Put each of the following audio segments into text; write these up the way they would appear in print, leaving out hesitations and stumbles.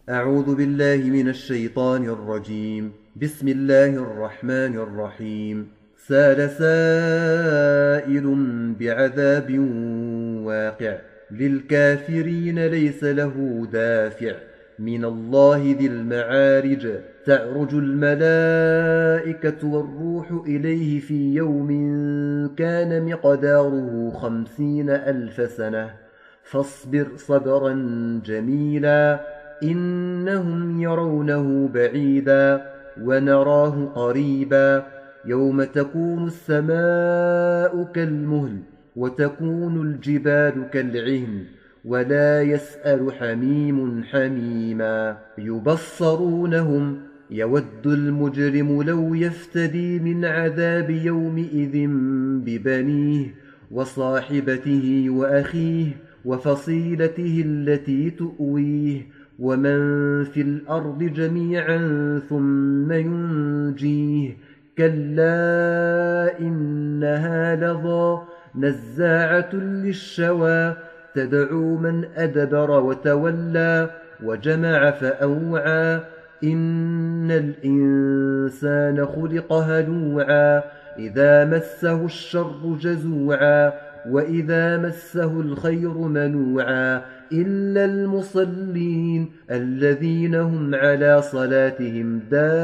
أعوذ بالله من الشيطان الرجيم. بسم الله الرحمن الرحيم. سال سائل بعذاب واقع، للكافرين ليس له دافع، من الله ذي المعارج. تعرج الملائكة والروح إليه في يوم كان مقداره 50,000 سنة، فاصبر صبرا جميلا، إنهم يرونه بعيدا ونراه قريبا. يوم تكون السماء كالمهل وتكون الجبال كالعهن، ولا يسأل حميم حميما. يبصرونهم، يود المجرم لو يفتدي من عذاب يومئذ ببنيه وصاحبته وأخيه وفصيلته التي تؤويه، ومن في الأرض جميعا ثم ينجيه. كلا إنها لظى نزاعة للشوى، تدعو من أدبر وتولى وجمع فأوعى. إن الإنسان خلق هلوعا، إذا مسه الشر جزوعا، وإذا مسه الخير منوعا، إلا المصلين الذين هم على صلاتهم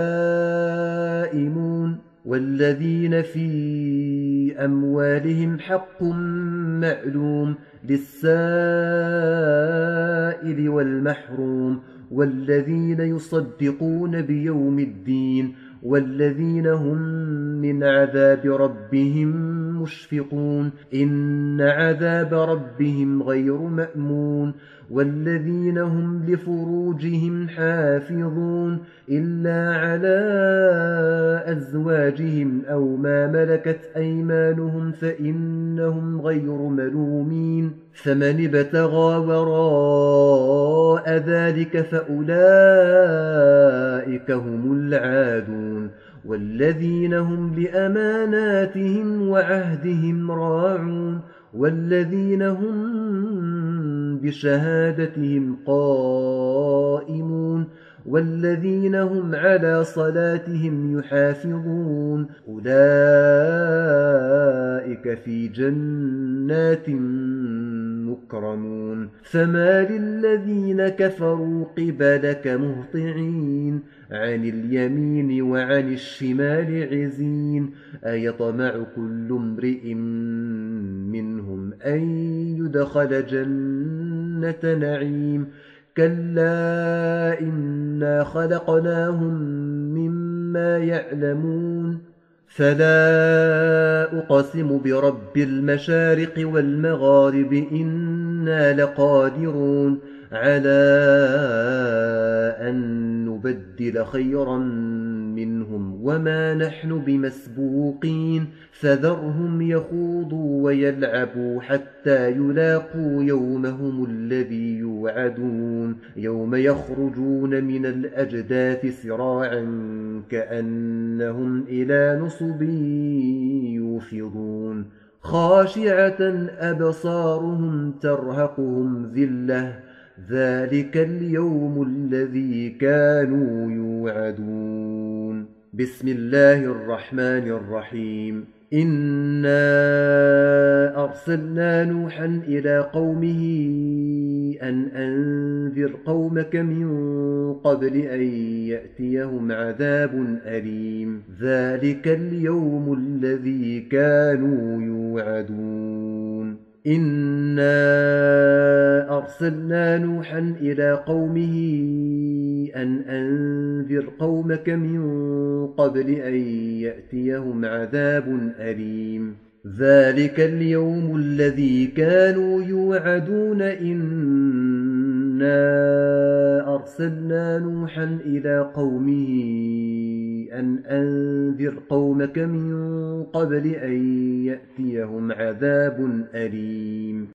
دائمون، والذين في أموالهم حق معلوم، للسائل والمحروم، والذين يصدقون بيوم الدين، والذين هم من عذاب ربهم مشفقون. إن عذاب ربهم غير مأمون. والذين هم لفروجهم حافظون، إلا على أزواجهم أو ما ملكت أيمانهم فإنهم غير ملومين. فمن ابتغى وراء ذلك فأولئك هم العادون. والذين هم لأماناتهم وعهدهم راعون، والذين هم بشهادتهم قائمون، والذين هم على صلاتهم يحافظون. أولئك في جنات مكرمون. فما للذين كفروا قبلك مهطعين، عن اليمين وعن الشمال عزين. أيطمع كل امرئ منهم أن يدخل جنة نعيم. كلا إنا خلقناهم مما يعلمون. فلا أقسم برب المشارق والمغارب، إنا لقادرون على أن نبدل خيرا منهم وما نحن بمسبوقين. فذرهم يخوضوا ويلعبوا حتى يلاقوا يومهم الذي يوعدون، يوم يخرجون من الأجداث سراعا كأنهم إلى نصب يوفضون. خاشعة أبصارهم ترهقهم ذلة، ذلك اليوم الذي كانوا يوعدون. بسم الله الرحمن الرحيم. إنا أرسلنا نوحا إلى قومه أن أنذر قومك من قبل أن يأتيهم عذاب أليم، ذلك اليوم الذي كانوا يوعدون. إنا أرسلنا نوحا إلى قومه أن أنذر قومك من قبل أن يأتيهم عذاب أليم، ذلك اليوم الذي كانوا يوعدون. إنا أرسلنا نوحا إلى قومه أن أنذر قومك من قبل أن يأتيهم عذاب أليم.